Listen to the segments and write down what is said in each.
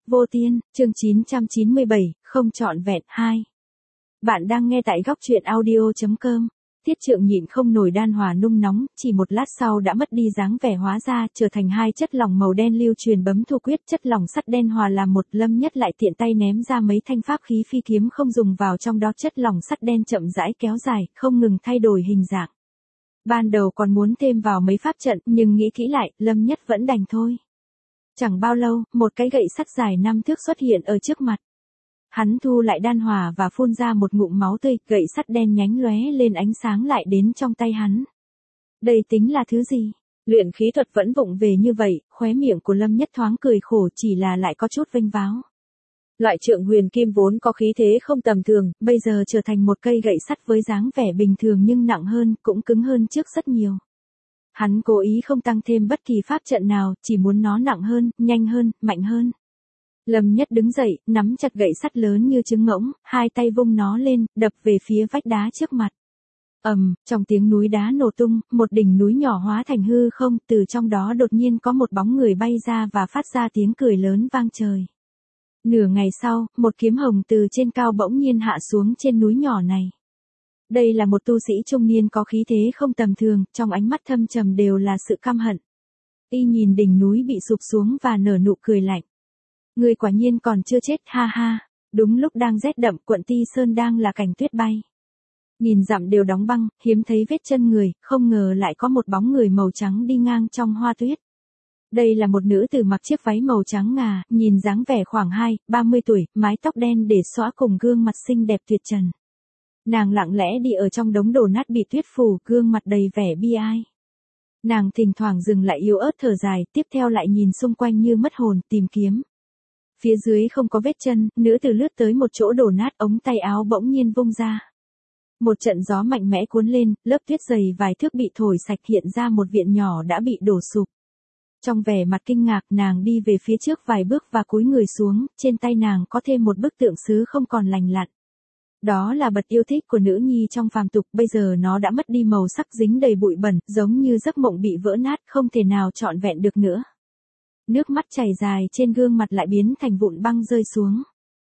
Vô Tiên, chương 997, không trọn vẹn 2. Bạn đang nghe tại góc truyện audio.com. Tiết Trượng nhịn không nổi đan hòa nung nóng, chỉ một lát sau đã mất đi dáng vẻ hóa ra, trở thành hai chất lỏng màu đen lưu truyền bấm thu quyết, chất lỏng sắt đen hòa làm một. Lâm Nhất lại tiện tay ném ra mấy thanh pháp khí phi kiếm không dùng vào trong đó, chất lỏng sắt đen chậm rãi kéo dài, không ngừng thay đổi hình dạng. Ban đầu còn muốn thêm vào mấy pháp trận, nhưng nghĩ kỹ lại, Lâm Nhất vẫn đành thôi. Chẳng bao lâu, một cái gậy sắt dài 5 thước xuất hiện ở trước mặt. Hắn thu lại đan hòa và phun ra một ngụm máu tươi, gậy sắt đen nhánh lóe lên ánh sáng lại đến trong tay hắn. Đây tính là thứ gì? Luyện khí thuật vẫn vụng về như vậy, khóe miệng của Lâm Nhất thoáng cười khổ, chỉ là lại có chút vênh váo. Loại trượng huyền kim vốn có khí thế không tầm thường, bây giờ trở thành một cây gậy sắt với dáng vẻ bình thường nhưng nặng hơn, cũng cứng hơn trước rất nhiều. Hắn cố ý không tăng thêm bất kỳ pháp trận nào, chỉ muốn nó nặng hơn, nhanh hơn, mạnh hơn. Lâm Nhất đứng dậy, nắm chặt gậy sắt lớn như trứng ngỗng, hai tay vung nó lên, đập về phía vách đá trước mặt. Trong tiếng núi đá nổ tung, một đỉnh núi nhỏ hóa thành hư không, từ trong đó đột nhiên có một bóng người bay ra và phát ra tiếng cười lớn vang trời. Nửa ngày sau, một kiếm hồng từ trên cao bỗng nhiên hạ xuống trên núi nhỏ này. Đây là một tu sĩ trung niên có khí thế không tầm thường, trong ánh mắt thâm trầm đều là sự căm hận. Y nhìn đỉnh núi bị sụp xuống và nở nụ cười lạnh. Người quả nhiên còn chưa chết, ha ha. Đúng lúc đang rét đậm, quận Ti Sơn đang là cảnh tuyết bay. Nhìn dặm đều đóng băng, hiếm thấy vết chân người, không ngờ lại có một bóng người màu trắng đi ngang trong hoa tuyết. Đây là một nữ tử mặc chiếc váy màu trắng ngà, nhìn dáng vẻ khoảng 30 tuổi, mái tóc đen để xõa cùng gương mặt xinh đẹp tuyệt trần. Nàng lặng lẽ đi ở trong đống đổ nát bị tuyết phủ, gương mặt đầy vẻ bi ai. Nàng thỉnh thoảng dừng lại yếu ớt thở dài, tiếp theo lại nhìn xung quanh như mất hồn, tìm kiếm. Phía dưới không có vết chân, nữ tử lướt tới một chỗ đổ nát, ống tay áo bỗng nhiên vung ra. Một trận gió mạnh mẽ cuốn lên, lớp tuyết dày vài thước bị thổi sạch, hiện ra một viện nhỏ đã bị đổ sụp. Trong vẻ mặt kinh ngạc, nàng đi về phía trước vài bước và cúi người xuống, trên tay nàng có thêm một bức tượng sứ không còn lành lặn. Đó là bật yêu thích của nữ nhi trong phàm tục, bây giờ nó đã mất đi màu sắc, dính đầy bụi bẩn, giống như giấc mộng bị vỡ nát, không thể nào trọn vẹn được nữa. Nước mắt chảy dài trên gương mặt lại biến thành vụn băng rơi xuống.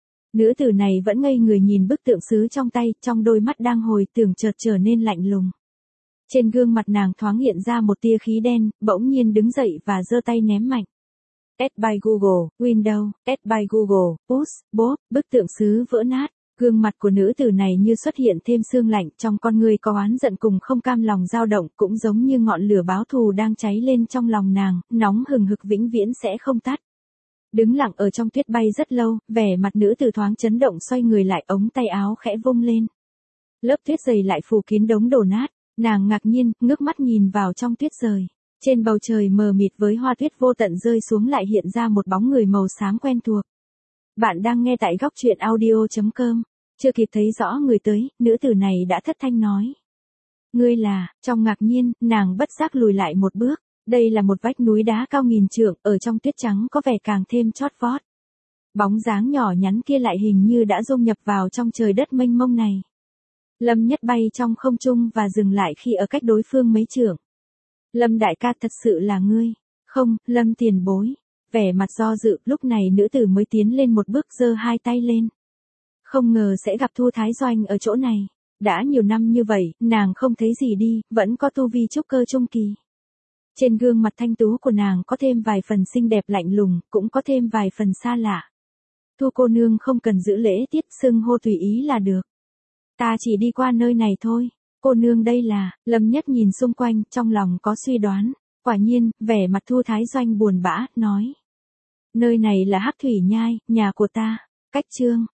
Nữ tử này vẫn ngây người nhìn bức tượng sứ trong tay, trong đôi mắt đang hồi tưởng chợt trở nên lạnh lùng. Trên gương mặt nàng thoáng hiện ra một tia khí đen, bỗng nhiên đứng dậy và giơ tay ném mạnh. Add by Google, Windows, add by Google, push, bốp, bức tượng sứ vỡ nát. Gương mặt của nữ tử này như xuất hiện thêm sương lạnh, trong con người có oán giận cùng không cam lòng dao động, cũng giống như ngọn lửa báo thù đang cháy lên trong lòng nàng, nóng hừng hực vĩnh viễn sẽ không tắt. Đứng lặng ở trong tuyết bay rất lâu, vẻ mặt nữ tử thoáng chấn động, xoay người lại, ống tay áo khẽ vung lên. Lớp tuyết dày lại phủ kín đống đổ nát, nàng ngạc nhiên, ngước mắt nhìn vào trong tuyết rời. Trên bầu trời mờ mịt với hoa tuyết vô tận rơi xuống lại hiện ra một bóng người màu xám quen thuộc. Bạn đang nghe tại góc truyện audio.com. Chưa kịp thấy rõ người tới, nữ tử này đã thất thanh nói. Ngươi là, trong ngạc nhiên, nàng bất giác lùi lại một bước. Đây là một vách núi đá cao nghìn trượng, ở trong tuyết trắng có vẻ càng thêm chót vót. Bóng dáng nhỏ nhắn kia lại hình như đã dung nhập vào trong trời đất mênh mông này. Lâm Nhất bay trong không trung và dừng lại khi ở cách đối phương mấy trượng. Lâm đại ca, thật sự là ngươi? Không, Lâm tiền bối. Vẻ mặt do dự, lúc này nữ tử mới tiến lên một bước, giơ hai tay lên. Không ngờ sẽ gặp Thu Thái Doanh ở chỗ này. Đã nhiều năm như vậy, nàng không thấy gì đi, vẫn có tu vi trúc cơ trung kỳ. Trên gương mặt thanh tú của nàng có thêm vài phần xinh đẹp lạnh lùng, cũng có thêm vài phần xa lạ. Thu cô nương không cần giữ lễ tiết, xưng hô tùy ý là được. Ta chỉ đi qua nơi này thôi. Cô nương đây là, Lâm Nhất nhìn xung quanh, trong lòng có suy đoán. Quả nhiên, vẻ mặt Thu Thái Doanh buồn bã, nói. Nơi này là Hắc Thủy Nhai, nhà của ta. Cách chương